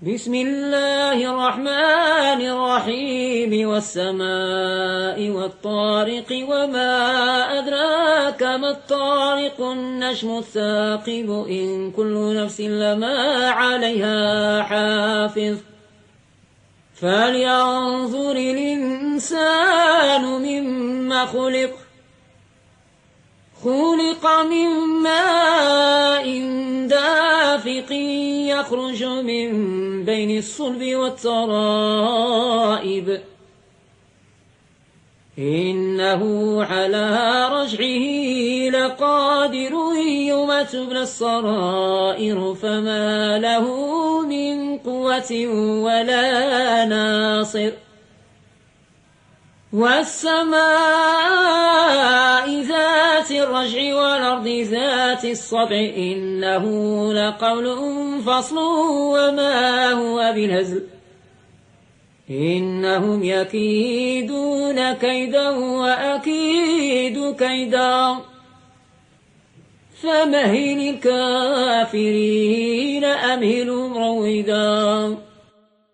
بسم الله الرحمن الرحيم والسماء والطارق وما أدراك ما الطارق النجم الثاقب إن كل نفس لما عليها حافظ فلينظر الإنسان مما خلق من ماء دافق يخرج من بين الصلب والترائب إنه على رجعه لقادر يوم تبلى السرائر فما له من قوة ولا ناصر والسماء ذات الرجع والأرض ذات الصدع إنه لقول فصل وما هو بالهزل إنهم يكيدون كيدا وأكيد كيدا فمهل الكافرين أمهلهم رويدا